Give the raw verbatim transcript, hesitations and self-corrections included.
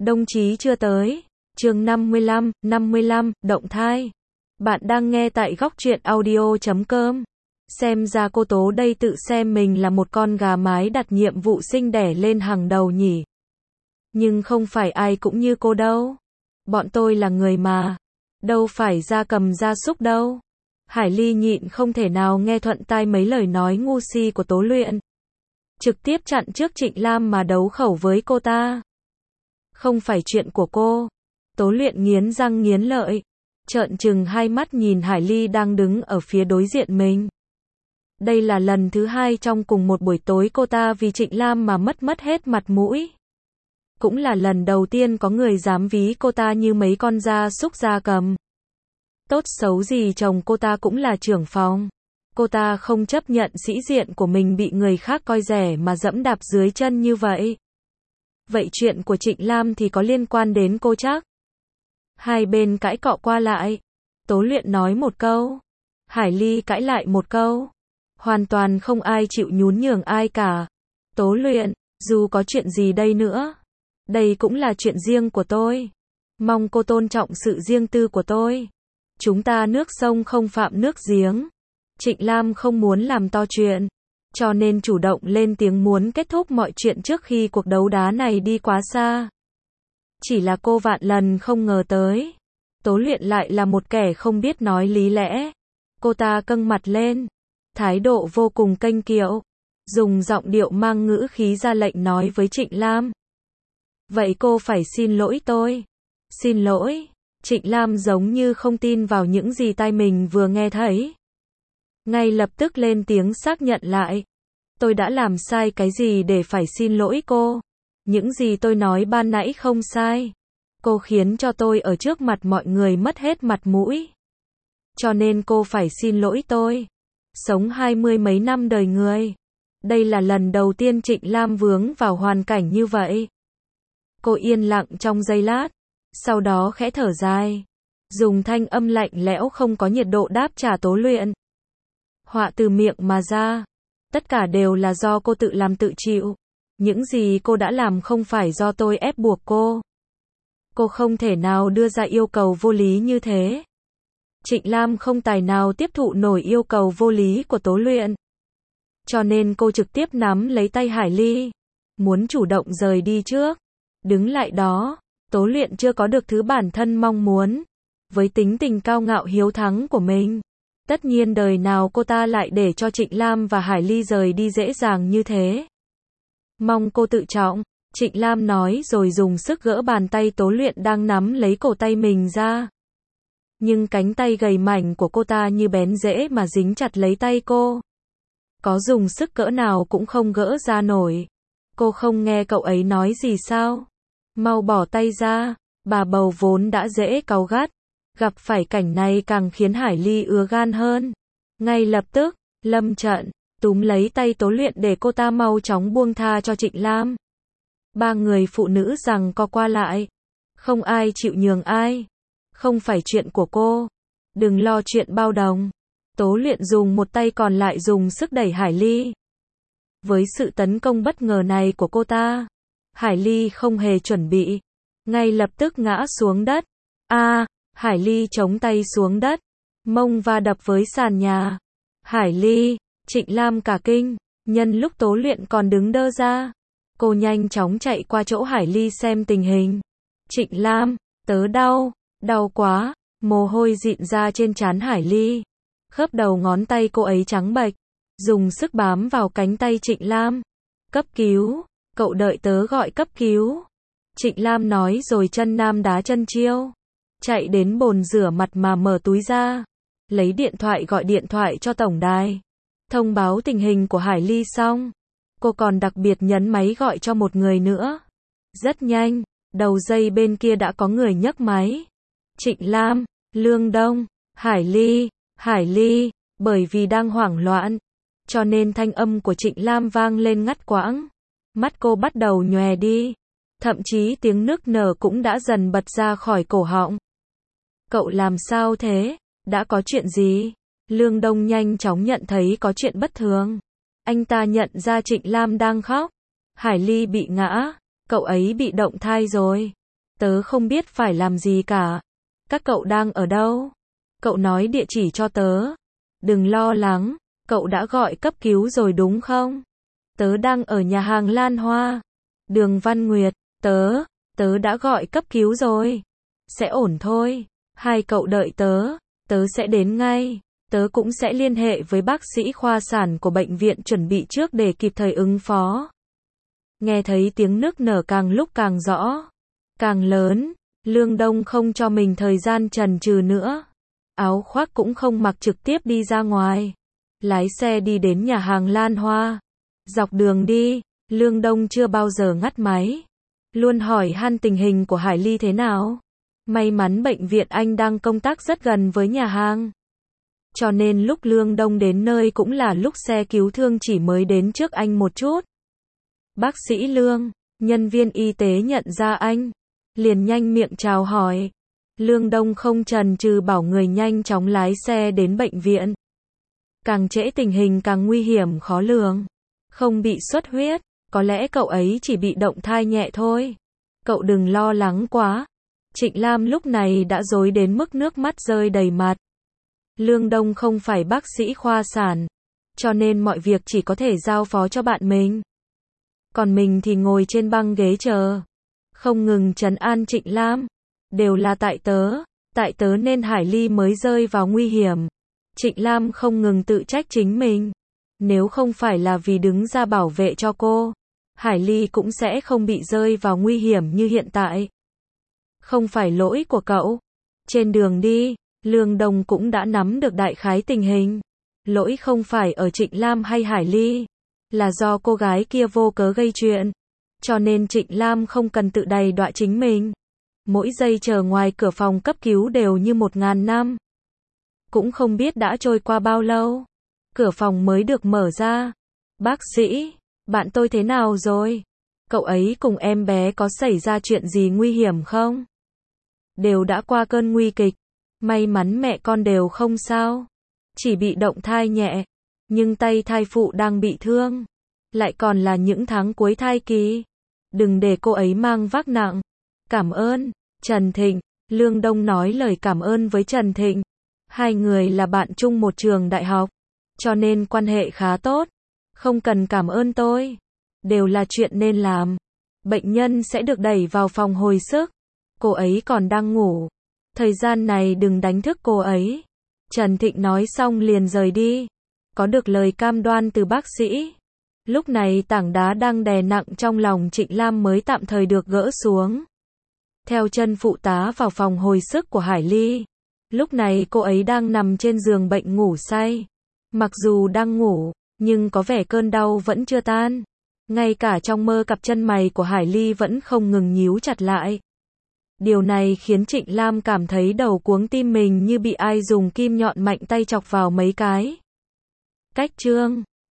Đồng chí chưa tới. Chương năm mươi lăm, năm mươi lăm, động thai. Bạn đang nghe tại góc truyện audio chấm com. Xem ra cô Tố đây tự xem mình là một con gà mái đặt nhiệm vụ sinh đẻ lên hàng đầu nhỉ. Nhưng không phải ai cũng như cô đâu. Bọn tôi là người mà. Đâu phải gia cầm gia súc đâu. Hải Ly nhịn không thể nào nghe thuận tai mấy lời nói ngu si của Tố Luyện. Trực tiếp chặn trước Trịnh Lam mà đấu khẩu với cô ta. Không phải chuyện của cô. Tố Luyện nghiến răng nghiến lợi. Trợn trừng hai mắt nhìn Hải Ly đang đứng ở phía đối diện mình. Đây là lần thứ hai trong cùng một buổi tối cô ta vì Trịnh Lam mà mất mất hết mặt mũi. Cũng là lần đầu tiên có người dám ví cô ta như mấy con gia súc gia cầm. Tốt xấu gì chồng cô ta cũng là trưởng phòng. Cô ta không chấp nhận sĩ diện của mình bị người khác coi rẻ mà dẫm đạp dưới chân như vậy. Vậy chuyện của Trịnh Lam thì có liên quan đến cô chắc? Hai bên cãi cọ qua lại. Tố Luyện nói một câu. Hải Ly cãi lại một câu. Hoàn toàn không ai chịu nhún nhường ai cả. Tố Luyện, dù có chuyện gì đây nữa. Đây cũng là chuyện riêng của tôi. Mong cô tôn trọng sự riêng tư của tôi. Chúng ta nước sông không phạm nước giếng. Trịnh Lam không muốn làm to chuyện. Cho nên chủ động lên tiếng muốn kết thúc mọi chuyện trước khi cuộc đấu đá này đi quá xa. Chỉ là cô vạn lần không ngờ tới. Tố Luyện lại là một kẻ không biết nói lý lẽ. Cô ta căng mặt lên. Thái độ vô cùng kênh kiệu. Dùng giọng điệu mang ngữ khí ra lệnh nói với Trịnh Lam. Vậy cô phải xin lỗi tôi. Xin lỗi. Trịnh Lam giống như không tin vào những gì tai mình vừa nghe thấy. Ngay lập tức lên tiếng xác nhận lại. Tôi đã làm sai cái gì để phải xin lỗi cô? Những gì tôi nói ban nãy không sai. Cô khiến cho tôi ở trước mặt mọi người mất hết mặt mũi. Cho nên cô phải xin lỗi tôi. Sống hai mươi mấy năm đời người. Đây là lần đầu tiên Trịnh Lam vướng vào hoàn cảnh như vậy. Cô yên lặng trong giây lát. Sau đó khẽ thở dài. Dùng thanh âm lạnh lẽo không có nhiệt độ đáp trả Tố Luyện. Họa từ miệng mà ra. Tất cả đều là do cô tự làm tự chịu. Những gì cô đã làm không phải do tôi ép buộc cô. Cô không thể nào đưa ra yêu cầu vô lý như thế. Trịnh Lam không tài nào tiếp thụ nổi yêu cầu vô lý của Tố Luyện. Cho nên cô trực tiếp nắm lấy tay Hải Ly. Muốn chủ động rời đi trước. Đứng lại đó. Tố Luyện chưa có được thứ bản thân mong muốn. Với tính tình cao ngạo hiếu thắng của mình. Tất nhiên đời nào cô ta lại để cho Trịnh Lam và Hải Ly rời đi dễ dàng như thế. Mong cô tự trọng. Trịnh Lam nói rồi dùng sức gỡ bàn tay Tố Luyện đang nắm lấy cổ tay mình ra. Nhưng cánh tay gầy mảnh của cô ta như bén rễ mà dính chặt lấy tay cô. Có dùng sức cỡ nào cũng không gỡ ra nổi. Cô không nghe cậu ấy nói gì sao? Mau bỏ tay ra. Bà bầu vốn đã dễ cáu gắt. Gặp phải cảnh này càng khiến Hải Ly ứa gan hơn. Ngay lập tức, lâm trận, túm lấy tay Tố Luyện để cô ta mau chóng buông tha cho Trịnh Lam. Ba người phụ nữ giằng co qua lại. Không ai chịu nhường ai. Không phải chuyện của cô. Đừng lo chuyện bao đồng. Tố Luyện dùng một tay còn lại dùng sức đẩy Hải Ly. Với sự tấn công bất ngờ này của cô ta, Hải Ly không hề chuẩn bị. Ngay lập tức ngã xuống đất. A, à, Hải Ly chống tay xuống đất. Mông va đập với sàn nhà. Hải Ly, Trịnh Lam cả kinh. Nhân lúc Tố Luyện còn đứng đơ ra. Cô nhanh chóng chạy qua chỗ Hải Ly xem tình hình. Trịnh Lam, tớ đau. Đau quá. Mồ hôi dịn ra trên trán Hải Ly. Khớp đầu ngón tay cô ấy trắng bệch. Dùng sức bám vào cánh tay Trịnh Lam. Cấp cứu. Cậu đợi tớ gọi cấp cứu. Trịnh Lam nói rồi chân nam đá chân chiêu. Chạy đến bồn rửa mặt mà mở túi ra. Lấy điện thoại gọi điện thoại cho tổng đài. Thông báo tình hình của Hải Ly xong. Cô còn đặc biệt nhấn máy gọi cho một người nữa. Rất nhanh, đầu dây bên kia đã có người nhấc máy. Trịnh Lam, Lương Đông, Hải Ly, Hải Ly, bởi vì đang hoảng loạn. Cho nên thanh âm của Trịnh Lam vang lên ngắt quãng. Mắt cô bắt đầu nhòe đi. Thậm chí tiếng nức nở cũng đã dần bật ra khỏi cổ họng. Cậu làm sao thế? Đã có chuyện gì? Lương Đông nhanh chóng nhận thấy có chuyện bất thường. Anh ta nhận ra Trịnh Lam đang khóc. Hải Ly bị ngã. Cậu ấy bị động thai rồi. Tớ không biết phải làm gì cả. Các cậu đang ở đâu? Cậu nói địa chỉ cho tớ. Đừng lo lắng, cậu đã gọi cấp cứu rồi đúng không? Tớ đang ở nhà hàng Lan Hoa. Đường Văn Nguyệt, tớ, tớ đã gọi cấp cứu rồi. Sẽ ổn thôi. Hai cậu đợi tớ, tớ sẽ đến ngay. Tớ cũng sẽ liên hệ với bác sĩ khoa sản của bệnh viện chuẩn bị trước để kịp thời ứng phó. Nghe thấy tiếng nức nở càng lúc càng rõ, càng lớn, Lương Đông không cho mình thời gian chần chừ nữa. Áo khoác cũng không mặc trực tiếp đi ra ngoài. Lái xe đi đến nhà hàng Lan Hoa. Dọc đường đi, Lương Đông chưa bao giờ ngắt máy. Luôn hỏi han tình hình của Hải Ly thế nào. May mắn bệnh viện anh đang công tác rất gần với nhà hàng. Cho nên lúc Lương Đông đến nơi cũng là lúc xe cứu thương chỉ mới đến trước anh một chút. Bác sĩ Lương, nhân viên y tế nhận ra anh, liền nhanh miệng chào hỏi. Lương Đông không chần chừ bảo người nhanh chóng lái xe đến bệnh viện. Càng trễ tình hình càng nguy hiểm khó lường. Không bị xuất huyết, có lẽ cậu ấy chỉ bị động thai nhẹ thôi. Cậu đừng lo lắng quá. Trịnh Lam lúc này đã rối đến mức nước mắt rơi đầy mặt. Lương Đông không phải bác sĩ khoa sản, cho nên mọi việc chỉ có thể giao phó cho bạn mình. Còn mình thì ngồi trên băng ghế chờ, không ngừng trấn an Trịnh Lam. Đều là tại tớ, tại tớ nên Hải Ly mới rơi vào nguy hiểm. Trịnh Lam không ngừng tự trách chính mình. Nếu không phải là vì đứng ra bảo vệ cho cô, Hải Ly cũng sẽ không bị rơi vào nguy hiểm như hiện tại. Không phải lỗi của cậu. Trên đường đi, Lương Đông cũng đã nắm được đại khái tình hình. Lỗi không phải ở Trịnh Lam hay Hải Ly, là do cô gái kia vô cớ gây chuyện. Cho nên Trịnh Lam không cần tự đày đọa chính mình. Mỗi giây chờ ngoài cửa phòng cấp cứu đều như một ngàn năm. Cũng không biết đã trôi qua bao lâu. Cửa phòng mới được mở ra. Bác sĩ, bạn tôi thế nào rồi? Cậu ấy cùng em bé có xảy ra chuyện gì nguy hiểm không? Đều đã qua cơn nguy kịch. May mắn mẹ con đều không sao. Chỉ bị động thai nhẹ. Nhưng tay thai phụ đang bị thương. Lại còn là những tháng cuối thai kỳ. Đừng để cô ấy mang vác nặng. Cảm ơn, Trần Thịnh. Lương Đông nói lời cảm ơn với Trần Thịnh. Hai người là bạn chung một trường đại học. Cho nên quan hệ khá tốt. Không cần cảm ơn tôi. Đều là chuyện nên làm. Bệnh nhân sẽ được đẩy vào phòng hồi sức. Cô ấy còn đang ngủ. Thời gian này đừng đánh thức cô ấy. Trần Thịnh nói xong liền rời đi. Có được lời cam đoan từ bác sĩ. Lúc này tảng đá đang đè nặng trong lòng Trịnh Lam mới tạm thời được gỡ xuống. Theo chân phụ tá vào phòng hồi sức của Hải Ly. Lúc này cô ấy đang nằm trên giường bệnh ngủ say. Mặc dù đang ngủ, nhưng có vẻ cơn đau vẫn chưa tan. Ngay cả trong mơ cặp chân mày của Hải Ly vẫn không ngừng nhíu chặt lại. Điều này khiến Trịnh Lam cảm thấy đầu cuống tim mình như bị ai dùng kim nhọn mạnh tay chọc vào mấy cái. Cách chương